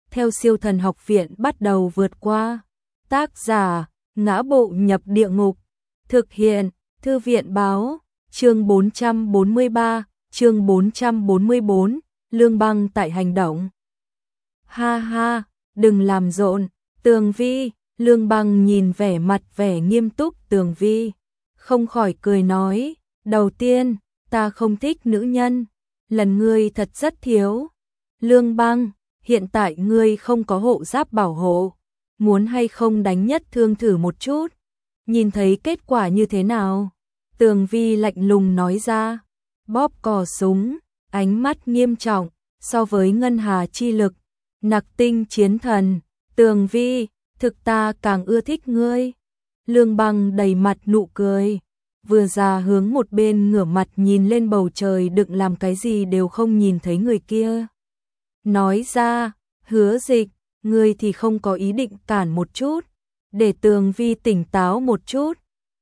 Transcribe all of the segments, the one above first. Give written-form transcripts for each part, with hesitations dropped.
theo Siêu Thần Học Viện bắt đầu vượt qua. Tác giả: Ngã Bộ Nhập Địa Ngục. Thực hiện: Thư viện báo. Chương 443, chương 444, Lương Băng tại hành động. Ha ha, đừng làm rộn, Tường Vi. Lương Băng nhìn vẻ mặt vẻ nghiêm túc Tường Vi, không khỏi cười nói, đầu tiên, ta không thích nữ nhân, lần ngươi thật rất thiếu. Lương Băng, hiện tại ngươi không có hộ giáp bảo hộ, muốn hay không đánh nhất thương thử một chút, nhìn thấy kết quả như thế nào? Tường Vi lạnh lùng nói ra, bóp cò súng, ánh mắt nghiêm trọng, so với ngân hà chi lực, nặc tinh chiến thần, Tường Vi, thực ta càng ưa thích ngươi. Lương Băng đầy mặt nụ cười, vừa ra hướng một bên ngửa mặt nhìn lên bầu trời đừng làm cái gì đều không nhìn thấy người kia. Nói ra, Hứa Dịch, ngươi thì không có ý định cản một chút, để Tường Vi tỉnh táo một chút.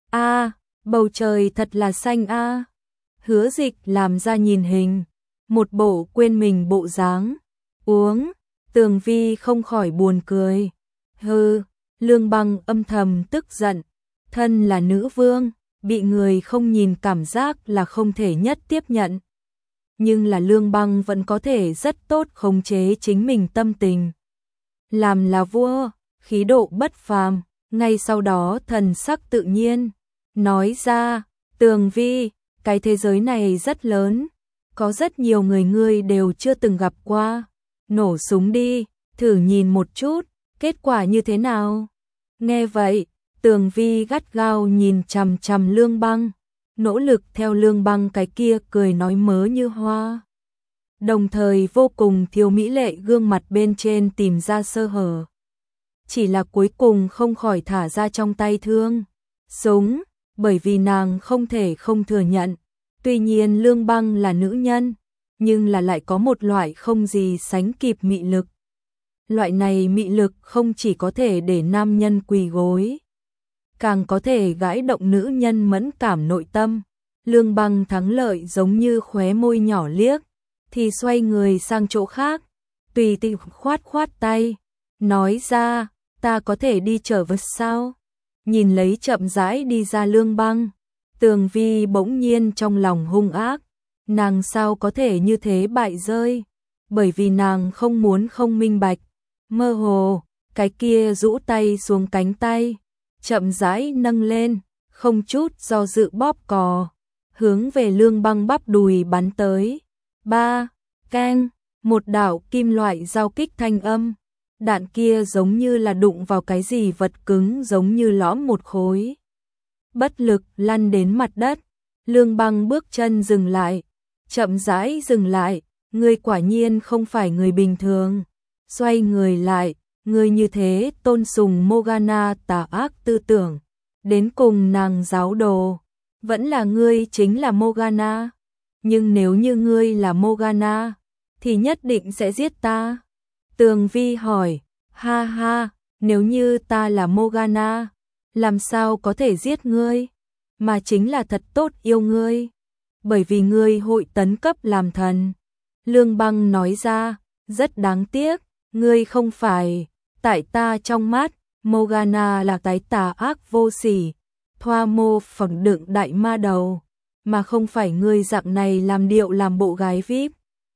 A, bầu trời thật là xanh a. Hứa Dịch làm ra nhìn hình, một bộ quên mình bộ dáng. Uống, Tường Vi không khỏi buồn cười. Hừ, Lương Băng âm thầm tức giận, thân là nữ vương, bị người không nhìn cảm giác là không thể nhất tiếp nhận. Nhưng là Lương Băng vẫn có thể rất tốt khống chế chính mình tâm tình. Làm là vua, khí độ bất phàm, ngay sau đó thần sắc tự nhiên, nói ra, Tường Vi, cái thế giới này rất lớn, có rất nhiều người ngươi đều chưa từng gặp qua, nổ súng đi, thử nhìn một chút, kết quả như thế nào? Nghe vậy, Tường Vi gắt gao nhìn chằm chằm Lương Băng, nỗ lực theo Lương Băng cái kia cười nói mớ như hoa. Đồng thời vô cùng thiếu mỹ lệ gương mặt bên trên tìm ra sơ hở. Chỉ là cuối cùng không khỏi thả ra trong tay thương súng, bởi vì nàng không thể không thừa nhận. Tuy nhiên Lương Băng là nữ nhân, nhưng là lại có một loại không gì sánh kịp mị lực. Loại này mị lực không chỉ có thể để nam nhân quỳ gối, càng có thể gãi động nữ nhân mẫn cảm nội tâm. Lương Băng thắng lợi giống như khóe môi nhỏ liếc, thì xoay người sang chỗ khác, tùy tiện khoát khoát tay, nói ra, ta có thể đi trở về sao? Nhìn lấy chậm rãi đi ra Lương Băng, Tường Vi bỗng nhiên trong lòng hung ác, nàng sao có thể như thế bại rơi, bởi vì nàng không muốn không minh bạch. Mơ hồ, cái kia rũ tay xuống cánh tay, chậm rãi nâng lên, không chút do dự bóp cò, hướng về Lương Băng bắp đùi bắn tới. Ba, keng, một đạo kim loại giao kích thanh âm, đạn kia giống như là đụng vào cái gì vật cứng giống như lõm một khối. Bất lực lăn đến mặt đất, Lương Băng bước chân dừng lại, chậm rãi dừng lại, ngươi quả nhiên không phải người bình thường. Xoay người lại, người như thế tôn sùng Morgana tà ác tư tưởng, đến cùng nàng giáo đồ, vẫn là ngươi chính là Morgana, nhưng nếu như ngươi là Morgana, thì nhất định sẽ giết ta. Tường Vi hỏi, ha ha, nếu như ta là Morgana, làm sao có thể giết ngươi, mà chính là thật tốt yêu ngươi, bởi vì ngươi hội tấn cấp làm thần. Lương Băng nói ra, rất đáng tiếc. Ngươi không phải, tại ta trong mắt, Morgana là cái tà ác vô sỉ, thoa mô phẳng đựng đại ma đầu, mà không phải ngươi dạng này làm điệu làm bộ gái VIP.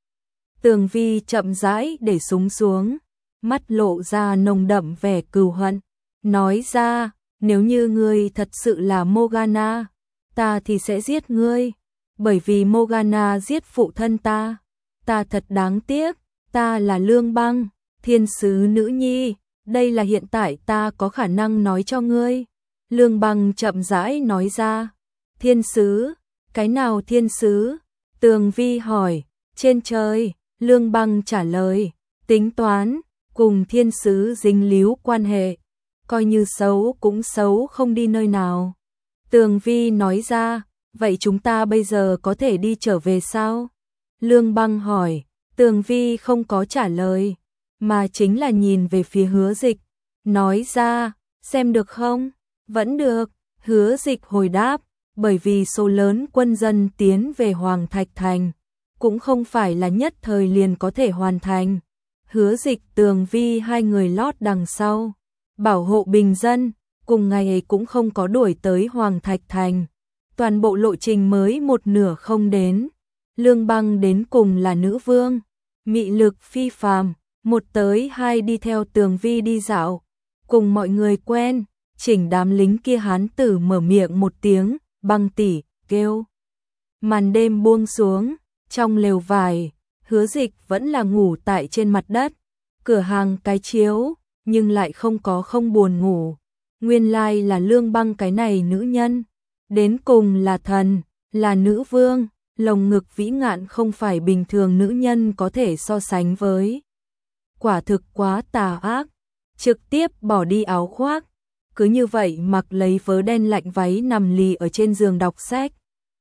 Tường Vi chậm rãi để súng xuống, mắt lộ ra nồng đậm vẻ cừu hận, nói ra, nếu như ngươi thật sự là Morgana, ta thì sẽ giết ngươi, bởi vì Morgana giết phụ thân ta thật đáng tiếc, ta là Lương Băng. Thiên sứ nữ nhi, đây là hiện tại ta có khả năng nói cho ngươi. Lương Băng chậm rãi nói ra. Thiên sứ, cái nào thiên sứ? Tường Vi hỏi. Trên trời, Lương Băng trả lời. Tính toán, cùng thiên sứ dính líu quan hệ, coi như xấu cũng xấu không đi nơi nào. Tường Vi nói ra, vậy chúng ta bây giờ có thể đi trở về sao? Lương Băng hỏi. Tường Vi không có trả lời, mà chính là nhìn về phía Hứa Dịch, nói ra, xem được không? Vẫn được, Hứa Dịch hồi đáp, bởi vì số lớn quân dân tiến về Hoàng Thạch Thành, cũng không phải là nhất thời liền có thể hoàn thành. Hứa Dịch, Tường Vi hai người lót đằng sau, bảo hộ bình dân, cùng ngày ấy cũng không có đuổi tới Hoàng Thạch Thành. Toàn bộ lộ trình mới một nửa không đến. Lương Băng đến cùng là nữ vương, mị lực phi phàm, một tới hai đi theo Tường Vi đi dạo, cùng mọi người quen, chỉnh đám lính kia hán tử mở miệng một tiếng, Băng tỷ, kêu. Màn đêm buông xuống, trong lều vải, Hứa Dịch vẫn là ngủ tại trên mặt đất, cửa hàng cái chiếu, nhưng lại không buồn ngủ. Nguyên lai là Lương Băng cái này nữ nhân, đến cùng là thần, là nữ vương, lồng ngực vĩ ngạn không phải bình thường nữ nhân có thể so sánh với. Quả thực quá tà ác, trực tiếp bỏ đi áo khoác, cứ như vậy mặc lấy vớ đen lạnh váy nằm lì ở trên giường đọc sách.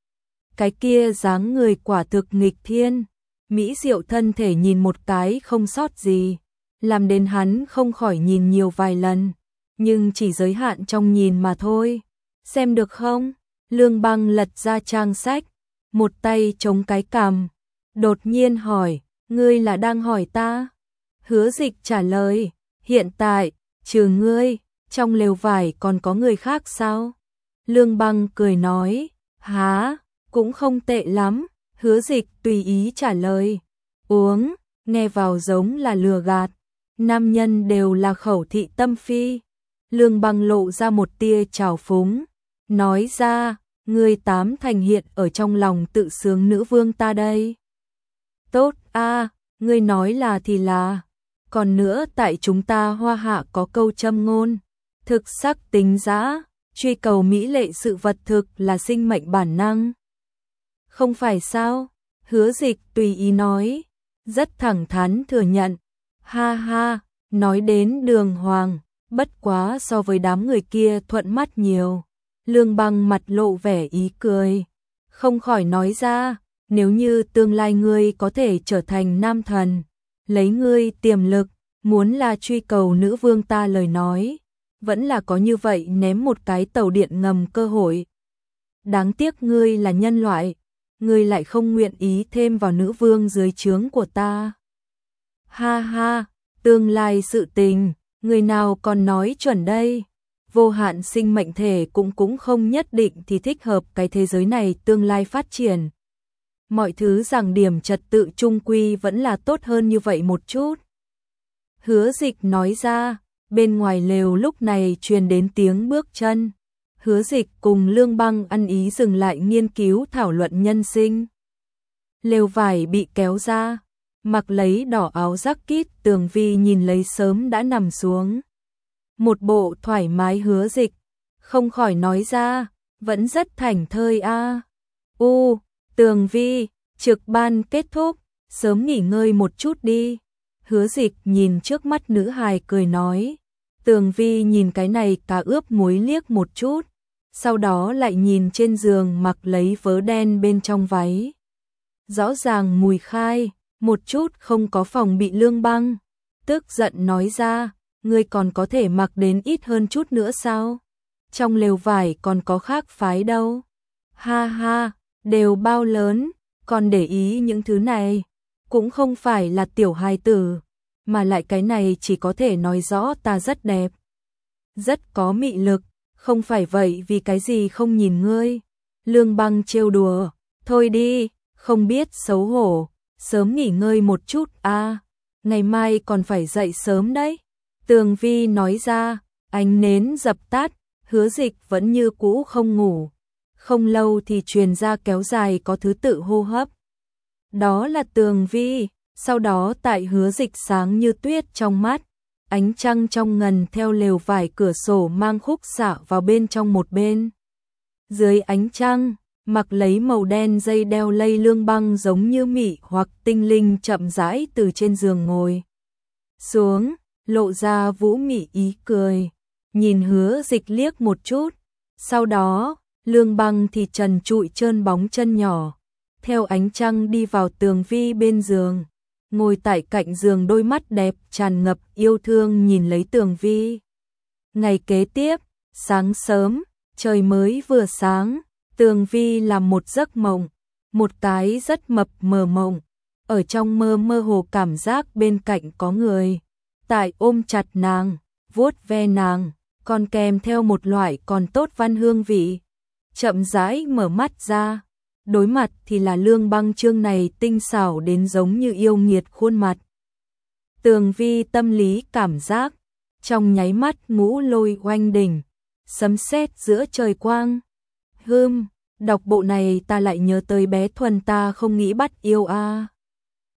Cái kia dáng người quả thực nghịch thiên, mỹ diệu thân thể nhìn một cái không sót gì, làm đến hắn không khỏi nhìn nhiều vài lần, nhưng chỉ giới hạn trong nhìn mà thôi. Xem được không? Lương Băng lật ra trang sách, một tay chống cái cằm, đột nhiên hỏi, ngươi là đang hỏi ta? Hứa Dịch trả lời, hiện tại, trừ ngươi, trong lều vải còn có người khác sao? Lương Băng cười nói, há, cũng không tệ lắm. Hứa Dịch tùy ý trả lời, uống, nghe vào giống là lừa gạt, nam nhân đều là khẩu thị tâm phi. Lương Băng lộ ra một tia trào phúng, nói ra, ngươi tám thành hiện ở trong lòng tự sướng nữ vương ta đây. Tốt a, ngươi nói là thì là. Còn nữa tại chúng ta Hoa Hạ có câu châm ngôn, thực sắc tính dã, truy cầu mỹ lệ sự vật thực là sinh mệnh bản năng. Không phải sao? Hứa Dịch tùy ý nói, rất thẳng thắn thừa nhận. Ha ha, nói đến đường hoàng, bất quá so với đám người kia thuận mắt nhiều. Lương Băng mặt lộ vẻ ý cười, không khỏi nói ra, nếu như tương lai ngươi có thể trở thành nam thần, lấy ngươi tiềm lực, muốn là truy cầu nữ vương ta lời nói, vẫn là có như vậy ném một cái tàu điện ngầm cơ hội. Đáng tiếc ngươi là nhân loại, ngươi lại không nguyện ý thêm vào nữ vương dưới trướng của ta. Ha ha, tương lai sự tình, người nào còn nói chuẩn đây? Vô hạn sinh mệnh thể cũng không nhất định thì thích hợp cái thế giới này tương lai phát triển. Mọi thứ giảng điểm trật tự trung quy vẫn là tốt hơn như vậy một chút. Hứa Dịch nói ra, bên ngoài lều lúc này truyền đến tiếng bước chân. Hứa Dịch cùng Lương Băng ăn ý dừng lại nghiên cứu thảo luận nhân sinh. Lều vải bị kéo ra, mặc lấy đỏ áo jacket Tường Vi nhìn lấy sớm đã nằm xuống. Một bộ thoải mái. Hứa Dịch không khỏi nói ra, vẫn rất thảnh thơi a. Tường Vi, trực ban kết thúc, sớm nghỉ ngơi một chút đi. Hứa Dịch nhìn trước mắt nữ hài cười nói. Tường Vi nhìn cái này cá ướp muối liếc một chút, sau đó lại nhìn trên giường mặc lấy vớ đen bên trong váy. Rõ ràng mùi khai, một chút không có phòng bị. Lương Băng tức giận nói ra, ngươi còn có thể mặc đến ít hơn chút nữa sao? Trong lều vải còn có khác phái đâu. Ha ha, đều bao lớn, còn để ý những thứ này, cũng không phải là tiểu hài tử, mà lại cái này chỉ có thể nói rõ ta rất đẹp, rất có mị lực, không phải vậy vì cái gì không nhìn ngươi. Lương Băng trêu đùa, thôi đi, không biết xấu hổ, sớm nghỉ ngơi một chút a, ngày mai còn phải dậy sớm đấy. Tường Vi nói ra, ánh nến dập tắt, Hứa Dịch vẫn như cũ không ngủ. Không lâu thì truyền ra kéo dài có thứ tự hô hấp. Đó là Tường Vi, sau đó tại Hứa Dịch sáng như tuyết trong mắt, ánh trăng trong ngần theo lều vải cửa sổ mang khúc xạ vào bên trong một bên. Dưới ánh trăng, mặc lấy màu đen dây đeo lây Lương Băng giống như mị hoặc tinh linh chậm rãi từ trên giường ngồi xuống, lộ ra vũ mị ý cười, nhìn Hứa Dịch liếc một chút, sau đó, Lương Băng thì trần trụi trơn bóng chân nhỏ, theo ánh trăng đi vào Tường Vi bên giường, ngồi tại cạnh giường, đôi mắt đẹp tràn ngập yêu thương nhìn lấy Tường Vi. Ngày kế tiếp, sáng sớm, trời mới vừa sáng, Tường Vi làm một giấc mộng, một cái rất mập mờ mộng. ở trong mơ mơ hồ cảm giác bên cạnh có người tại ôm chặt nàng, vuốt ve nàng, còn kèm theo một loại còn tốt văn hương vị. Chậm rãi mở mắt ra, đối mặt thì là Lương Băng Chương này tinh xảo đến giống như yêu nghiệt khuôn mặt. Tường Vi tâm lý cảm giác, trong nháy mắt ngũ lôi oanh đỉnh, sấm sét giữa trời quang. Đọc bộ này ta lại nhớ tới bé Thuần ta không nghĩ bắt yêu a.